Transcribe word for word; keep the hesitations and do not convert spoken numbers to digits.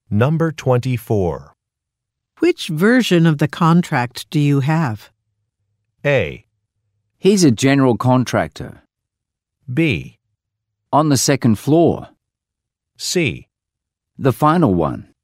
Number twenty-four. Which version of the contract do you have? A. He's a general contractor. B. On the second floor. C. The final one.